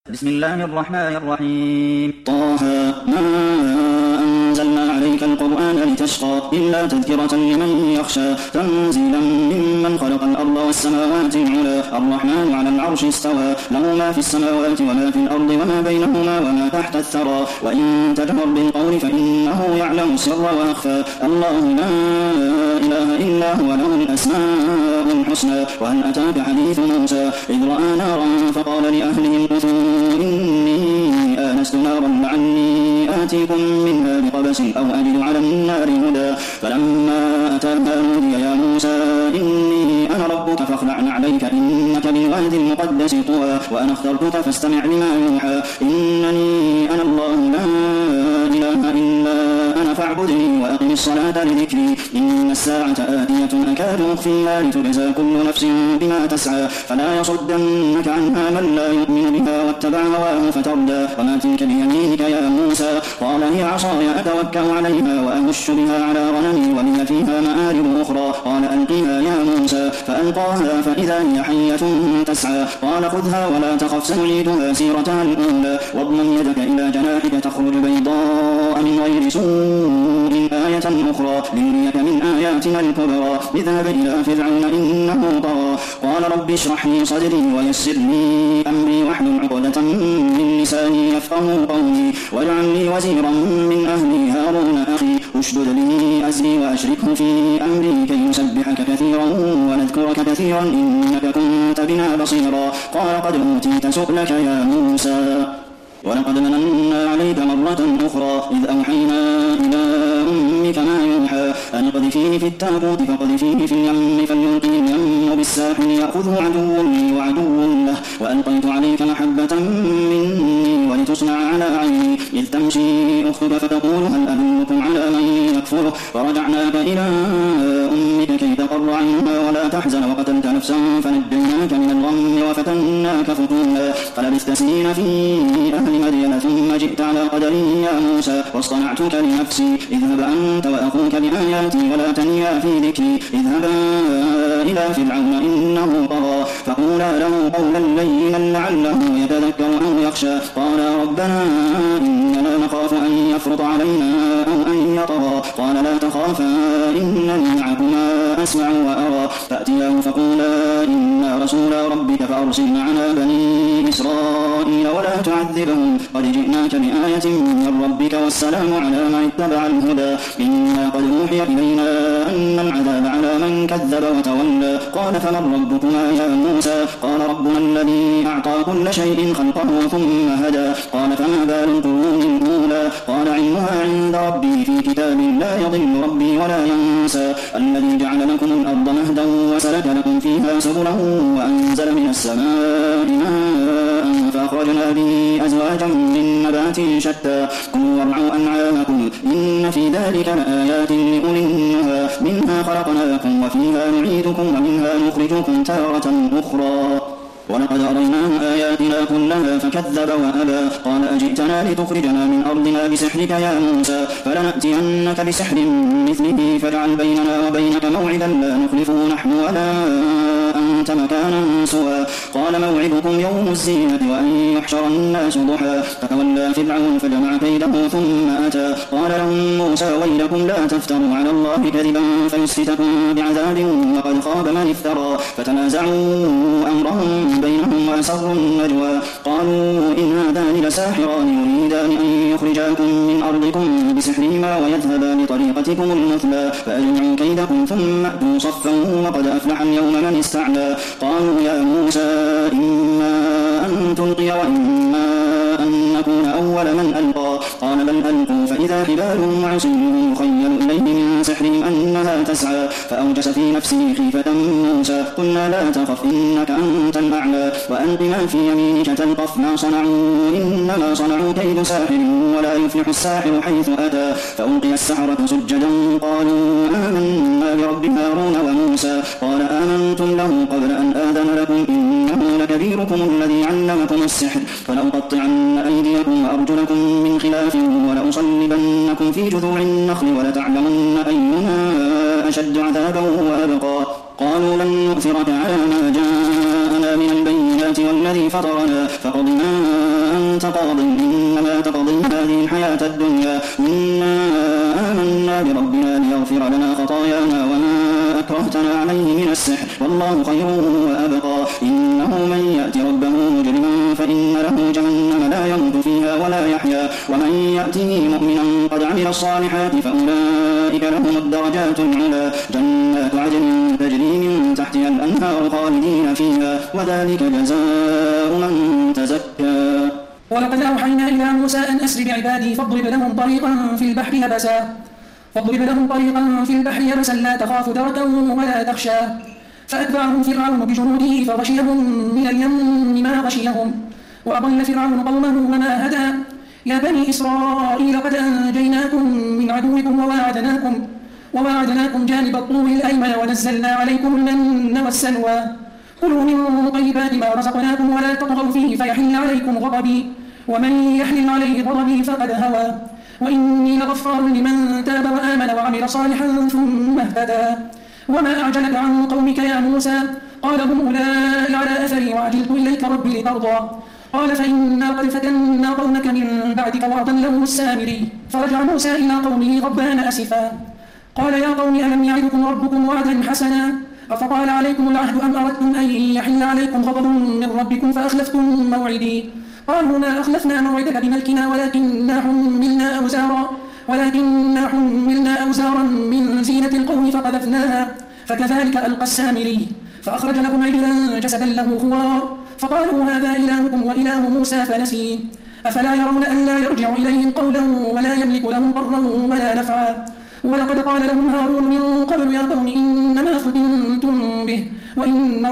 بسم الله الرحمن الرحيم طه ما أنزلنا عليك القرآن لتشقى إلا تذكرة لمن يخشى تنزيلا ممن خلق الأرض والسماوات العلى الرحمن على العرش استوى له ما في السماوات وما في الأرض وما بينهما وما تحت الثرى وإن تجهر بالقول فإنه يعلم السر وأخفى الله لا إله إلا هو له الأسماء الحسنى وهل أتاك حديث موسى إذ رأى نارا فقال لأهلهم كثوا إني آنست نارا لعلي آتيكم منها بقبس أو أجد على النار هدى فلما أتاها نودي يا موسى إني أنا ربك فاخلع عليك إنك بالوادي المقدس طوى وأنا اخترتك فاستمع لما يوحى إنني أنا الله لا إله إلا أنا فاعبدني وأقم الصلاة لذكري إن الساعة آتية أكاد أخفيها لتجزى كل نفس بما تسعى فلا يصدنك عنها من لا يؤمن بها واتبع هواه فتردى وما تلك بيمينك يا موسى قال هي عصاي أتوكأ عليها وأهش بها على غنمي ولي فيها مآرب أخرى قال ألقيها يا موسى فألقاها فإذا هي حية تسعى قال خذها ولا تخف سنعيدها سيرتها الأولى واضمم يدك إلى جناحك تخرج بيضاء من غير سوء آية أخرى لنريك من آياتنا الكبرى اذهب إلى فرعون إنه طغى قال رب اشرح لي صدري ويسر لي أمري واحلل عقدة من لساني يفقهوا قولي واجعل لي وزيرا من أهلي هارون أخي اشدد لي أزري وأشركه في أمري كي نسبحك كثيرا ونذكرك كثيرا إنك كنت بنا بصيرا قال قد أوتيت سؤلك يا موسى ولقد مننا عليك مرة أخرى إذ أوحينا إلى أمك ما يوحى أن اقذفيه في التابوت فاقذفيه في اليم فليلقه اليم بالساحل يأخذه عدو لي وعدو له وألقيت عليك محبة مني ولتصنع على عيني إذ تمشي أختك فتقول هل أدلكم على من يكفره ورجعناك إلى أمك كي تقر عينها ولا تحزن وقتلت نفسا فنجيناك من الغم وفتناك فتونا فلبثت سنين في أهل مدين ثم جئت على قدري يا موسى واصطنعتك لنفسي اذهب أنت وأخوك بآياتي ولا تنيا في ذكري اذهبا إلى فرعون إنه طغى فقولا له قولا لينا لعله يتذكر أو يخشى قالا ربنا إننا نخاف أن يفرط علينا أو أن يطغى قال لا تخافا إنني معكما أسمع وأرى فأتياه فقولا إنا رسولا ربك فأرسل معنا بني إسرائيل ولا تعذبهم قد جئناك بآية من ربك والسلام على من اتبع الهدى إنا قد أوحي إلينا أن العذاب على من كذب وتولى قال فمن ربكما يا موسى قال ربنا الذي أعطى كل شيء خلقه ثم هدى قال فما بال القرون الأولى قال علمها عند ربي في كتاب لا يضل ربي ولا ينسى الذي جعل لكم الأرض مهدا وسلك لكم فيها سبلا وأنزل من السماء ماء فأخرجنا به أزواجا من نبات شتى كلوا وارعوا أنعامكم إن في ذلك لآيات لأولي النهى منها خلقناكم وفيها نعيدكم ومنها نخرجكم تارة أخرى ولقد أريناه آياتنا كلها فكذب وأبى قال أجئتنا لتخرجنا من أرضنا بسحرك يا موسى فلنأتينك بسحر مثله فاجعل بيننا وبينك موعدا لا نخلفه نحن ولا أنت مكانا سوى قال موعدكم يوم الزينة وأن يحشر الناس ضحى فتولى فرعون فجمع كيده ثم أتى قال لهم موسى ويلكم لا تفتروا على الله كذبا فيسحتكم بعذاب وقد خاب من افترى فتنازعوا أمرهم بينهم وأسروا النجوى قالوا إن هذان لساحران يريدان أن يخرجاكم من أرضكم بسحرهما ويذهبا بطريقتكم المثلى فأجمعوا كيدكم ثم أتوا صفا وقد أفلح اليوم من استعلى قالوا يا موسى إما أن تلقي وإما أن نكون أول من ألقى قال بل ألقوا فإذا حبالهم وعصيهم يخيل إليه من سحرهم أنها تسعى فأوجس في نفسه خيفة موسى قلنا لا تخف إنك أنت الأعلى وألق ما في يمينك تلقف ما صنعوا إنما صنعوا كيد ساحر ولا يفلح الساحر حيث أتى فألقي السحرة سجدا قالوا آمنا برب هارون وموسى قال آمنتم له قبل أن آذن لكم إنه لكبيركم الذي علمكم السحر فلأقطعن أيديكم وأرجلكم من خلاف ولأصلبنكم في جذوع النخل ولتعلمن أينا أشد عذابا وأبقى قالوا لن نؤثرك على ما جاءنا من البينات والذي فطرنا فقض ما تقاض إنما تقضي هذه الحياة الدنيا إنا آمنا بربنا ليغفر لنا خطايانا وما أكرهتنا عليه من السحر والله خير وأبقى إنه من يأتي ربه مجرما فإن له جهنم لا يموت فيها ولا يحيا ومن يأته مؤمنا قد عمل الصالحات فأولئك لهم الدرجات العلى جنات عدن تجري من تحتها الأنهار خالدين فيها وذلك جزاء من تزكى. ولقد أوحينا إلى موسى أن أسر بعبادي فاضرب لهم طريقا في البحر يبسا لا تخاف دركا ولا تخشى فأتبعهم فرعون بجنوده فغشيهم من اليم ما غشيهم وأضل فرعون قومه وما هدى يا بني إسرائيل قد أنجيناكم من عدوكم وواعدناكم جانب الطور الأيمن ونزلنا عليكم المن والسلوى كلوا من طيبات ما رزقناكم ولا تطغوا فيه فيحل عليكم غضبي ومن يحلل عليه غضبي فقد هوى وإني لغفار لمن تاب وآمن وعمل صالحا ثم اهتدى وما أعجلك عن قومك يا موسى قال هم أولئك على أثري وعجلت إليك ربي لترضى قال فإنا قد فتنا قومك من بعدك وأضلهم السامري فرجع موسى إلى قومه غضبان أسفا قال يا قوم ألم يعدكم ربكم وعدا حسنا أفطال عليكم العهد أم أردتم أن يحل عليكم غضب من ربكم فأخلفتم موعدي قالوا ما أخلفنا موعدك بملكنا ولكننا حملنا أوزارا من زينة القوم فقذفناها فكذلك ألقى السامري فأخرج لهم عجلا جسدا له خوار فقالوا هذا إلهكم وإله موسى فنسي أفلا يرون أن لا يرجع إليهم قولا ولا يملك لهم ضرا ولا نفعا ولقد قال لهم هارون من قبل يا قوم إنما فتنتم به وإن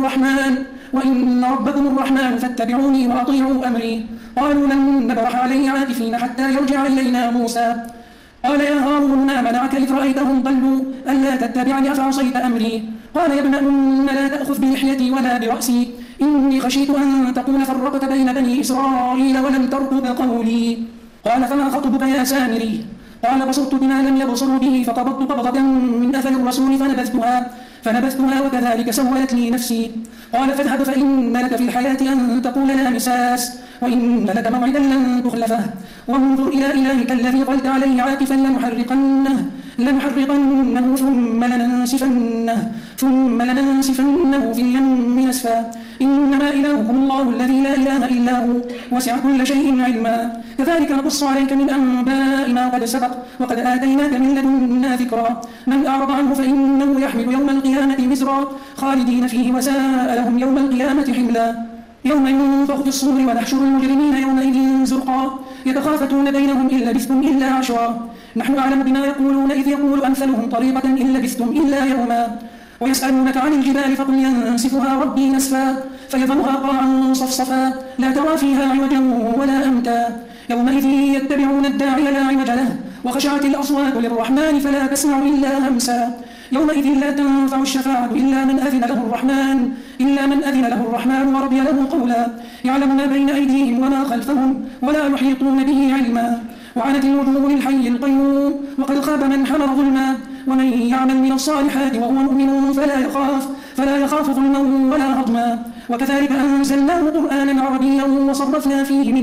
ربكم الرحمن فاتبعوني وأطيعوا أمري قالوا لن نبرح عليه عاكفين حتى يرجع إلينا موسى قال يا هارون ما منعك إذ رأيتهم ضلوا ألا تتبعني أفعصيت أمري قال يا ابن أم لا تأخذ بلحيتي ولا برأسي إني خشيت أن تكون فرقت بين بني إسرائيل ولم ترقب قولي قال فما خطبك يا سامري قال بصرت بما لم يبصروا به فقبضت قبضة من أثر الرسول فنبذتها وكذلك سولت لي نفسي قال فاذهب فإن لك في الحياة أن تقول لا مساس وإن لك موعدا لن تخلفه وانظر إلى إلهك الذي ظلت عليه عاكفا لنحرقنه ثم لننسفنه في اليم نسفا إنما إلهكم الله الذي لا إله إلا هو وسع كل شيء علما كذلك نقص عليك من أنباء ما قد سبق وقد آتيناك من لدنا ذكرا من أعرض عنه فإنه يحمل يوم القيامة وزرا خالدين فيه وساء لهم يوم القيامة حملا يوم ينفخ في الصور ونحشر المجرمين يومئذ زرقا يتخافتون بينهم إن لبثتم إلا عشرا نحن أعلم بما يقولون إذ يقول أمثلهم طريقة إن لبثتم إلا يوما ويسألونك عن الجبال فقل ينسفها ربي نسفا فيذرها قاعا صفصفا لا ترى فيها عوجا ولا أمتا يومئذ يتبعون الداعي لا عوج له وخشعت الأصوات للرحمن فلا تسمع إلا همسا يومئذ لا تنفع الشفاعة إلا من أذن له الرحمن ورضي له قولا يعلم ما بين أيديهم وما خلفهم ولا يحيطون به علما وعنت الوجوه للحي القيوم وقد خاب من حمل ظلما ومن يعمل من الصالحات وهو مؤمن فلا يخاف ظلما ولا هضما وكذلك أنزلناه قرآنا عربيا وصرفنا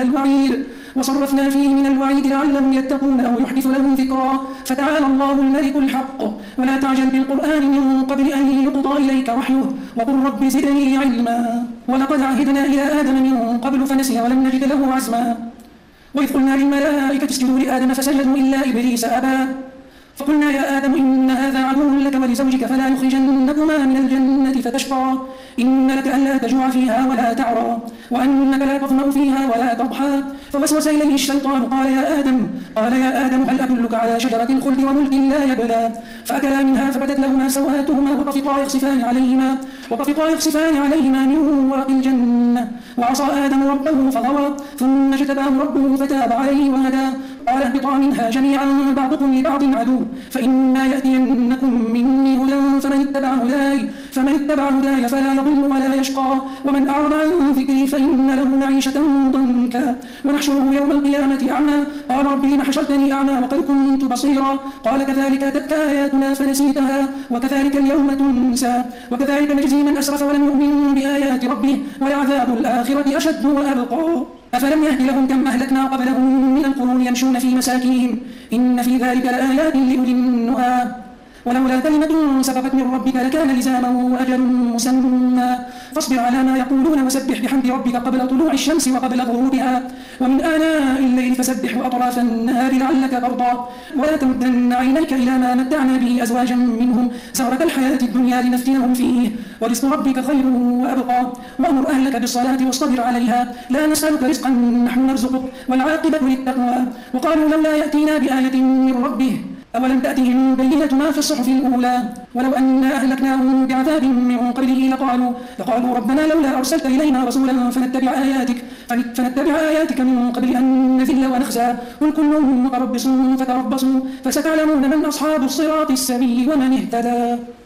فيه من الوعيد لعلهم يتقون أو يحدث لهم ذكرا فتعالى الله الملك الحق ولا تعجل بالقرآن من قبل أن يقضى إليك وحيه وقل رب زدني علما ولقد عهدنا إلى آدم من قبل فنسي ولم نجد له عزما وإذ قلنا للملائكة اسجدوا لآدم فسجدوا إلا إبليس أبى فقلنا يا آدم إن هذا عدو لك ولزوجك فلا يخرجنكما من الجنة فتشقى إن لك ألا تجوع فيها ولا تعرى وأنك لا تظمأ فيها ولا تضحى فوسوس إليه الشيطان قال يا آدم هل أدلك على شجرة الخلد وملك لا يبلى فأكلا منها فبدت لهما سوآتهما وطفقا يخصفان عليهما من ورق الجنة وعصى آدم ربه فغوى ثم اجتباه ربه فتاب عليه وهدى قال اهبطا منها جميعا بعضكم لبعض عدو فإما يأتينكم مني هدى فمن اتبع هداي فلا يضل ولا يشقى ومن أعرض عن ذكري فإن له معيشة ضنكا ونحشره يوم القيامة أعمى قال رب لم حشرتني أعمى وقد كنت بصيرا قال كذلك أتتك آياتنا فنسيتها وكذلك اليوم تنسى وكذلك نجزي من أسرف ولم يؤمن بآيات ربه ولعذاب الآخرة أشد وأبقى أفلم يهد لهم كم أهلكنا قبلهم من القرون يمشون في مساكنهم إن في ذلك لآيات لأولي النهى ولولا كلمة سبقت من ربك لكان لزاما وأجل مسمى فاصبر على ما يقولون وسبح بحمد ربك قبل طلوع الشمس وقبل غروبها ومن آناء الليل فسبح وأطراف النهار لعلك ترضى ولا تمدن عينيك إلى ما متعنا به أزواجا منهم زهرة الحياة الدنيا لنفتنهم فيه ورزق ربك خير وأبقى وأمر أهلك بالصلاة واصطبر عليها لا نسألك رزقا نحن نرزقك والعاقبة للتقوى وقالوا لولا يأتينا بآية من ربه أولم تأتهم بينة ما في الصحف الأولى ولو أنا أهلكناهم بعذاب من قبله لقالوا ربنا لولا أرسلت إلينا رسولا فنتبع آياتك من قبل أن نذل ونخزى قل كل متربص فتربصوا فستعلمون من أصحاب الصراط السوي ومن اهتدى.